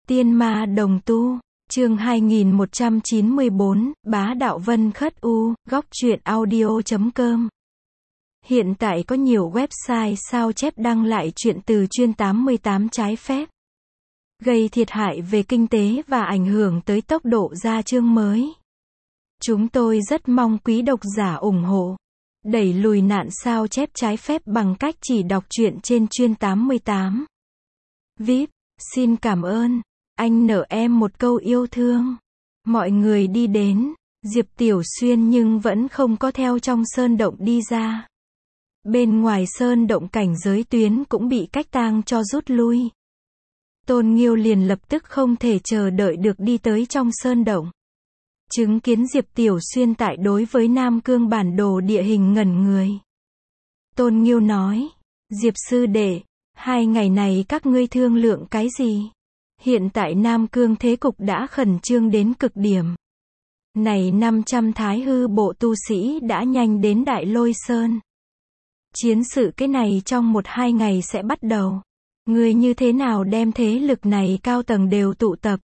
Tiên ma đồng tu, chương 2194, bá đạo vân khất u, góc truyện audio.com. Hiện tại có nhiều website sao chép đăng lại truyện từ chuyên 88 trái phép, gây thiệt hại về kinh tế và ảnh hưởng tới tốc độ ra chương mới. Chúng tôi rất mong quý độc giả ủng hộ, đẩy lùi nạn sao chép trái phép bằng cách chỉ đọc truyện trên chuyên 88. VIP, xin cảm ơn. Anh nợ em một câu yêu thương. Mọi người đi đến Diệp Tiểu Xuyên nhưng vẫn không có theo trong sơn động đi ra. Bên ngoài sơn động cảnh giới tuyến cũng bị cách tang cho rút lui. Tôn Nghiêu liền lập tức không thể chờ đợi được đi tới trong sơn động. Chứng kiến Diệp Tiểu Xuyên tại đối với Nam Cương bản đồ địa hình ngẩn người. Tôn Nghiêu nói, Diệp sư đệ, 2 ngày này các ngươi thương lượng cái gì? Hiện tại Nam Cương thế cục đã khẩn trương đến cực điểm. Này 500 thái hư bộ tu sĩ đã nhanh đến Đại Lôi Sơn. Chiến sự cái này trong 1-2 ngày sẽ bắt đầu. Ngươi như thế nào đem thế lực này cao tầng đều tụ tập?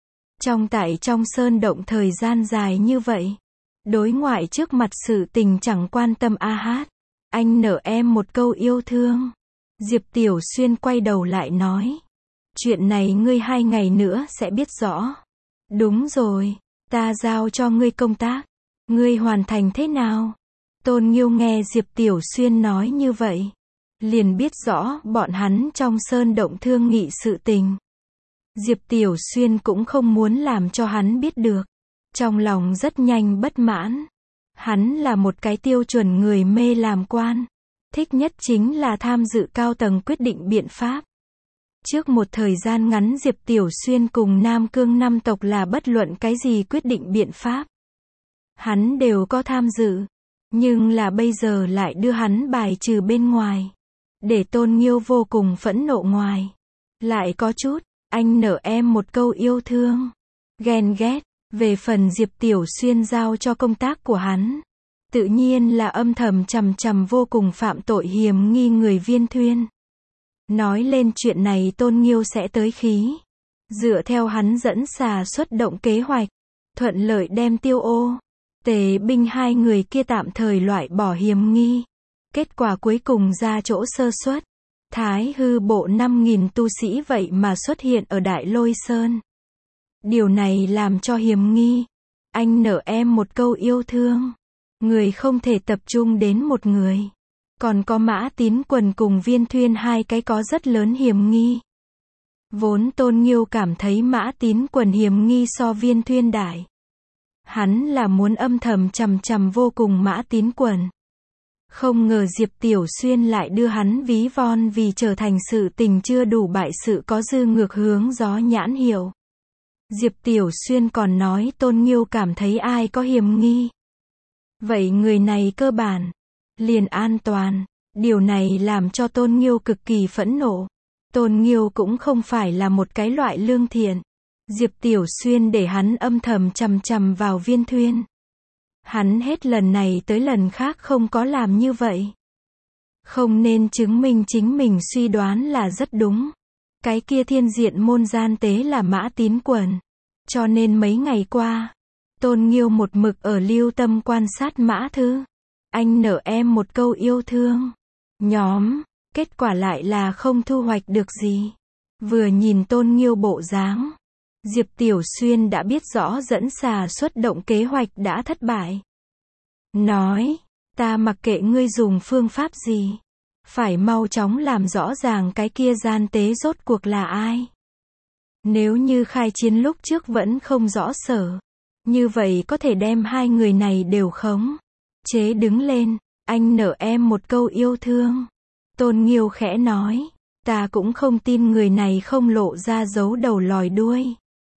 Trong sơn động thời gian dài như vậy. Đối ngoại trước mặt sự tình chẳng quan tâm a hát. Anh nợ em một câu yêu thương. Diệp Tiểu Xuyên quay đầu lại nói. Chuyện này ngươi 2 ngày nữa sẽ biết rõ. Đúng rồi, ta giao cho ngươi công tác. Ngươi hoàn thành thế nào? Tôn Nghiêu nghe Diệp Tiểu Xuyên nói như vậy, liền biết rõ bọn hắn trong sơn động thương nghị sự tình. Diệp Tiểu Xuyên cũng không muốn làm cho hắn biết được. Trong lòng rất nhanh bất mãn. Hắn là một cái tiêu chuẩn người mê làm quan. Thích nhất chính là tham dự cao tầng quyết định biện pháp. Trước một thời gian ngắn Diệp Tiểu Xuyên cùng Nam Cương 5 tộc là bất luận cái gì quyết định biện pháp, hắn đều có tham dự. Nhưng là bây giờ lại đưa hắn bài trừ bên ngoài. Để Tôn Nghiêu vô cùng phẫn nộ ngoài. Lại có chút, anh nợ em một câu yêu thương. Ghen ghét, về phần Diệp Tiểu Xuyên giao cho công tác của hắn. Tự nhiên là âm thầm chằm vô cùng phạm tội hiềm nghi người Viên Thuyên. Nói lên chuyện này Tôn Nghiêu sẽ tới khí. Dựa theo hắn dẫn xà xuất động kế hoạch, thuận lợi đem Tiêu Ô, Tề Binh 2 người kia tạm thời loại bỏ hiềm nghi. Kết quả cuối cùng ra chỗ sơ suất. Thái hư bộ 5.000 tu sĩ vậy mà xuất hiện ở Đại Lôi Sơn. Điều này làm cho hiềm nghi. Anh nợ em một câu yêu thương. Người không thể tập trung đến một người. Còn có Mã Tín Quần cùng Viên Thuyên 2 cái có rất lớn hiềm nghi. Vốn Tôn Nghiêu cảm thấy Mã Tín Quần hiềm nghi so Viên Thuyên đại. Hắn là muốn âm thầm chằm vô cùng Mã Tín Quần. Không ngờ Diệp Tiểu Xuyên lại đưa hắn ví von vì trở thành sự tình chưa đủ bại sự có dư ngược hướng gió nhãn hiệu. Diệp Tiểu Xuyên còn nói Tôn Nghiêu cảm thấy ai có hiềm nghi. Vậy người này cơ bản liền an toàn. Điều này làm cho Tôn Nghiêu cực kỳ phẫn nộ. Tôn Nghiêu cũng không phải là một cái loại lương thiện. Diệp Tiểu Xuyên để hắn âm thầm chằm vào Viên Thuyên. Hắn hết lần này tới lần khác không có làm như vậy. Không nên chứng minh chính mình suy đoán là rất đúng. Cái kia thiên diện môn gian tế là Mã Tín Quần. Cho nên mấy ngày qua, Tôn Nghiêu một mực ở lưu tâm quan sát Mã Thư. Anh nợ em một câu yêu thương. Nhóm, kết quả lại là không thu hoạch được gì. Vừa nhìn Tôn Nghiêu bộ dáng, Diệp Tiểu Xuyên đã biết rõ dẫn xà xuất động kế hoạch đã thất bại. Nói, ta mặc kệ ngươi dùng phương pháp gì. Phải mau chóng làm rõ ràng cái kia gian tế rốt cuộc là ai. Nếu như khai chiến lúc trước vẫn không rõ sở, như vậy có thể đem 2 người này đều khống chế đứng lên. Anh nợ em một câu yêu thương. Tôn Nghiêu khẽ nói, ta cũng không tin người này không lộ ra giấu đầu lòi đuôi.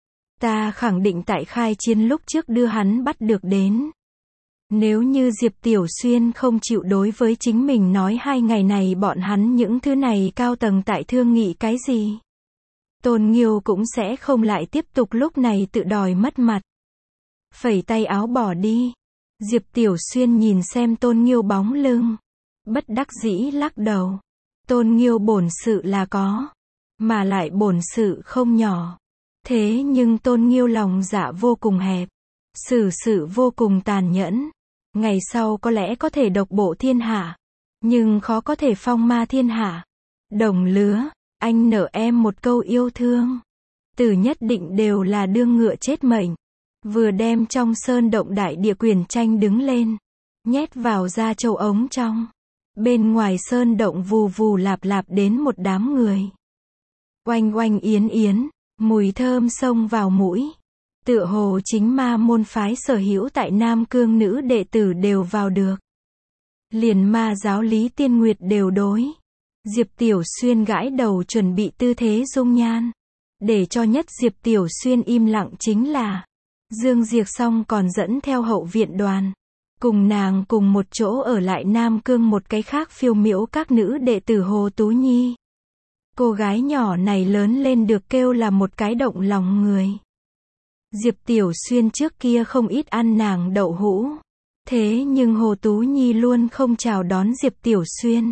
Ta khẳng định tại khai chiến lúc trước đưa hắn bắt được đến. Nếu như Diệp Tiểu Xuyên không chịu đối với chính mình nói 2 ngày này bọn hắn những thứ này cao tầng tại thương nghị cái gì, Tôn Nghiêu cũng sẽ không lại tiếp tục lúc này tự đòi mất mặt. Phẩy tay áo bỏ đi. Diệp Tiểu Xuyên nhìn xem Tôn Nghiêu bóng lưng, bất đắc dĩ lắc đầu. Tôn Nghiêu bổn sự là có, mà lại bổn sự không nhỏ. Thế nhưng Tôn Nghiêu lòng dạ vô cùng hẹp, xử sự vô cùng tàn nhẫn. Ngày sau có lẽ có thể độc bộ thiên hạ, nhưng khó có thể phong ma thiên hạ. Đồng lứa, anh nợ em một câu yêu thương, từ nhất định đều là đương ngựa chết mệnh. Vừa đem trong sơn động đại địa quyền tranh đứng lên, nhét vào da châu ống trong. Bên ngoài sơn động vù vù lạp lạp đến một đám người. Oanh oanh yến yến, mùi thơm xông vào mũi. Tựa hồ chính ma môn phái sở hữu tại Nam Cương nữ đệ tử đều vào được. Liền ma giáo Lý Tiên Nguyệt đều đối. Diệp Tiểu Xuyên gãi đầu chuẩn bị tư thế dung nhan. Để cho nhất Diệp Tiểu Xuyên im lặng chính là Dương Diệc Song còn dẫn theo hậu viện đoàn. Cùng nàng cùng một chỗ ở lại Nam Cương một cái khác phiêu miễu các nữ đệ tử Hồ Tú Nhi. Cô gái nhỏ này lớn lên được kêu là một cái động lòng người. Diệp Tiểu Xuyên trước kia không ít ăn nàng đậu hũ. Thế nhưng Hồ Tú Nhi luôn không chào đón Diệp Tiểu Xuyên.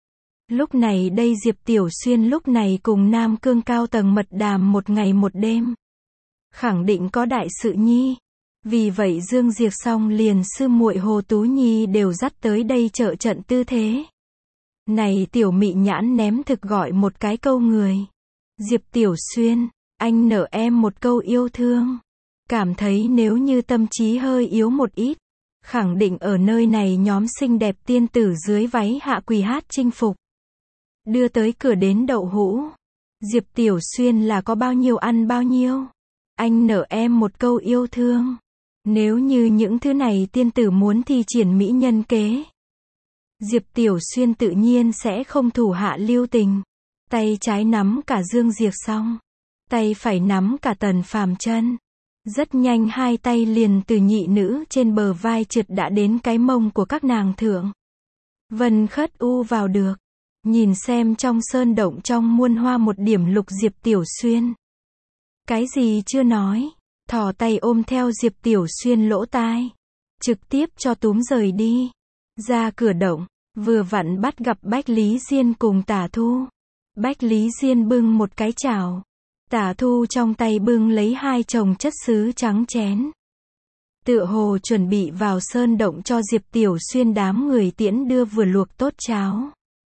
Lúc này đây Diệp Tiểu Xuyên lúc này cùng Nam Cương cao tầng mật đàm một ngày một đêm. Khẳng định có đại sự nhi. Vì vậy Dương Diệc Song liền sư muội Hồ Tú Nhi đều dắt tới đây trợ trận tư thế. Này tiểu mị nhãn ném thực gọi một cái câu người. Diệp Tiểu Xuyên, anh nợ em một câu yêu thương. Cảm thấy nếu như tâm trí hơi yếu một ít, khẳng định ở nơi này nhóm xinh đẹp tiên tử dưới váy hạ quỳ hát chinh phục. Đưa tới cửa đến đậu hũ. Diệp Tiểu Xuyên là có bao nhiêu ăn bao nhiêu. Anh nợ em một câu yêu thương. Nếu như những thứ này tiên tử muốn thi triển mỹ nhân kế, Diệp Tiểu Xuyên tự nhiên sẽ không thủ hạ lưu tình. Tay trái nắm cả Dương Diệc Song, tay phải nắm cả Tần Phàm Chân. Rất nhanh hai tay liền từ nhị nữ trên bờ vai trượt đã đến cái mông của các nàng thượng. Vân Khất U vào được, nhìn xem trong sơn động trong muôn hoa một điểm lục Diệp Tiểu Xuyên. Cái gì chưa nói, thò tay ôm theo Diệp Tiểu Xuyên lỗ tai, trực tiếp cho túm rời đi. Ra cửa động, vừa vặn bắt gặp Bách Lý Diên cùng Tả Thu. Bách Lý Diên bưng một cái chảo, Tả Thu trong tay bưng lấy hai chồng chất sứ trắng chén. Tựa hồ chuẩn bị vào sơn động cho Diệp Tiểu Xuyên đám người tiễn đưa vừa luộc tốt cháo.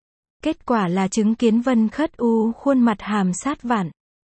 Kết quả là chứng kiến Vân Khất U khuôn mặt hàm sát vặn.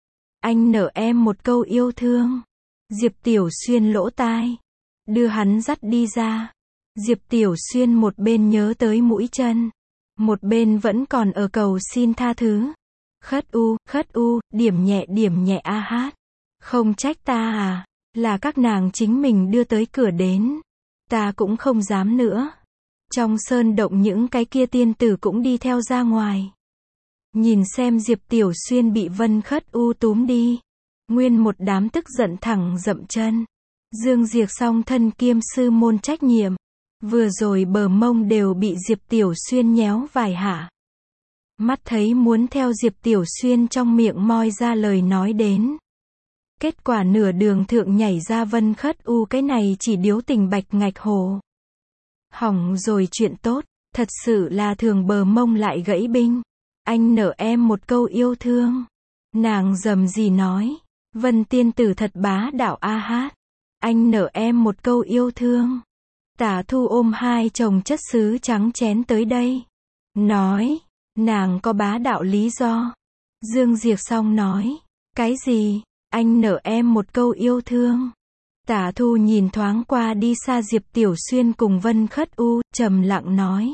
Anh nợ em một câu yêu thương. Diệp Tiểu Xuyên lỗ tai, đưa hắn dắt đi ra. Diệp Tiểu Xuyên một bên nhớ tới mũi chân, một bên vẫn còn ở cầu xin tha thứ. Khất U, điểm nhẹ a hát. Không trách ta à, là các nàng chính mình đưa tới cửa đến. Ta cũng không dám nữa. Trong sơn động những cái kia tiên tử cũng đi theo ra ngoài. Nhìn xem Diệp Tiểu Xuyên bị Vân Khất U túm đi. Nguyên một đám tức giận thẳng dậm chân. Dương Diệc Song thân kiêm sư môn trách nhiệm. Vừa rồi bờ mông đều bị Diệp Tiểu Xuyên nhéo vài hạ. Mắt thấy muốn theo Diệp Tiểu Xuyên trong miệng moi ra lời nói đến. Kết quả nửa đường thượng nhảy ra Vân Khất U, cái này chỉ điếu tình bạch ngạch hồ. Hỏng rồi chuyện tốt, thật sự là thường bờ mông lại gãy binh. Anh nợ em một câu yêu thương. Nàng rầm gì nói. Vân tiên tử thật bá đạo a hát. Anh nợ em một câu yêu thương. Tả Thu ôm hai chồng chất sứ trắng chén tới đây. Nói, nàng có bá đạo lý do. Dương Diệc Song nói, cái gì, anh nợ em một câu yêu thương. Tả Thu nhìn thoáng qua đi xa Diệp Tiểu Xuyên cùng Vân Khất U, trầm lặng nói.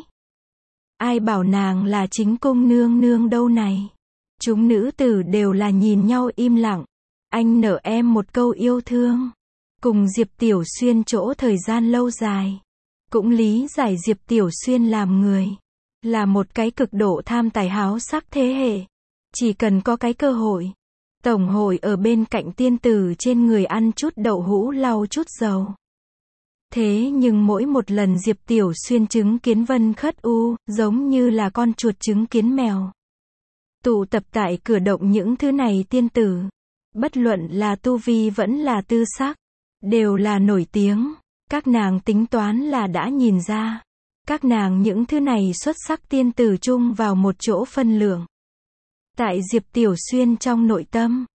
Ai bảo nàng là chính cung nương nương đâu này. Chúng nữ tử đều là nhìn nhau im lặng. Anh nợ em một câu yêu thương. Cùng Diệp Tiểu Xuyên chỗ thời gian lâu dài. Cũng lý giải Diệp Tiểu Xuyên làm người. Là một cái cực độ tham tài háo sắc thế hệ. Chỉ cần có cái cơ hội. Tổng hội ở bên cạnh tiên tử trên người ăn chút đậu hũ lau chút dầu. Thế nhưng mỗi một lần Diệp Tiểu Xuyên chứng kiến Vân Khất U, giống như là con chuột chứng kiến mèo. Tụ tập tại cửa động những thứ này tiên tử. Bất luận là tu vi vẫn là tư sắc. Đều là nổi tiếng. Các nàng tính toán là đã nhìn ra. Các nàng những thứ này xuất sắc tiên tử chung vào một chỗ phân lượng. Tại Diệp Tiểu Xuyên trong nội tâm.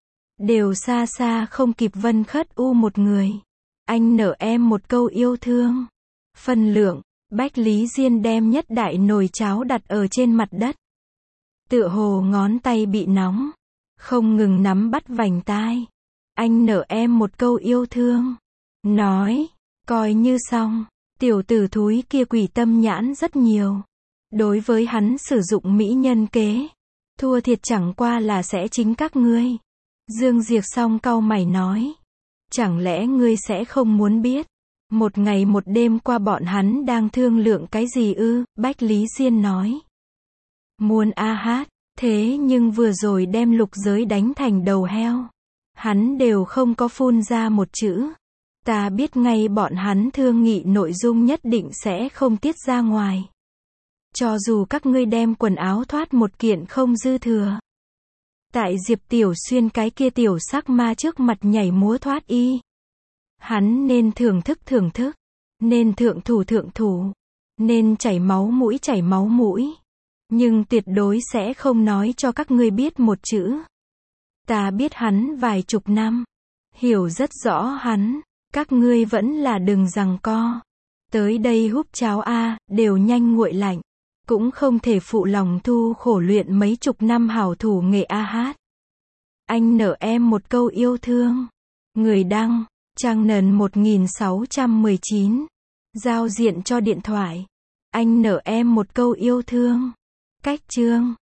đều xa xa không kịp Vân Khất U một người. Anh nợ em một câu yêu thương. Phân lượng, Bách Lý Diên đem nhất đại nồi cháo đặt ở trên mặt đất. Tựa hồ ngón tay bị nóng, không ngừng nắm bắt vành tai. Anh nợ em một câu yêu thương. Nói, coi như xong, tiểu tử thúi kia quỷ tâm nhãn rất nhiều. Đối với hắn sử dụng mỹ nhân kế, thua thiệt chẳng qua là sẽ chính các ngươi. Dương Diệc Song cau mày nói, chẳng lẽ ngươi sẽ không muốn biết, một ngày một đêm qua bọn hắn đang thương lượng cái gì ư? Bách Lý Diên nói, muốn a hát, thế nhưng vừa rồi đem Lục Giới đánh thành đầu heo, hắn đều không có phun ra một chữ. Ta biết ngay bọn hắn thương nghị nội dung nhất định sẽ không tiết ra ngoài. Cho dù các ngươi đem quần áo thoát một kiện không dư thừa. Tại Diệp Tiểu Xuyên cái kia tiểu sắc ma trước mặt nhảy múa thoát y. Hắn nên thưởng thức, nên thượng thủ, nên chảy máu mũi. Nhưng tuyệt đối sẽ không nói cho các ngươi biết một chữ. Ta biết hắn vài chục năm, hiểu rất rõ hắn, các ngươi vẫn là đừng giằng co. Tới đây húp cháo a, đều nhanh nguội lạnh. Cũng không thể phụ lòng thu khổ luyện mấy chục năm hảo thủ nghề a hát. Anh nợ em một câu yêu thương. Người đăng, trang nền 1619. Giao diện cho điện thoại. Anh nợ em một câu yêu thương. Cách chương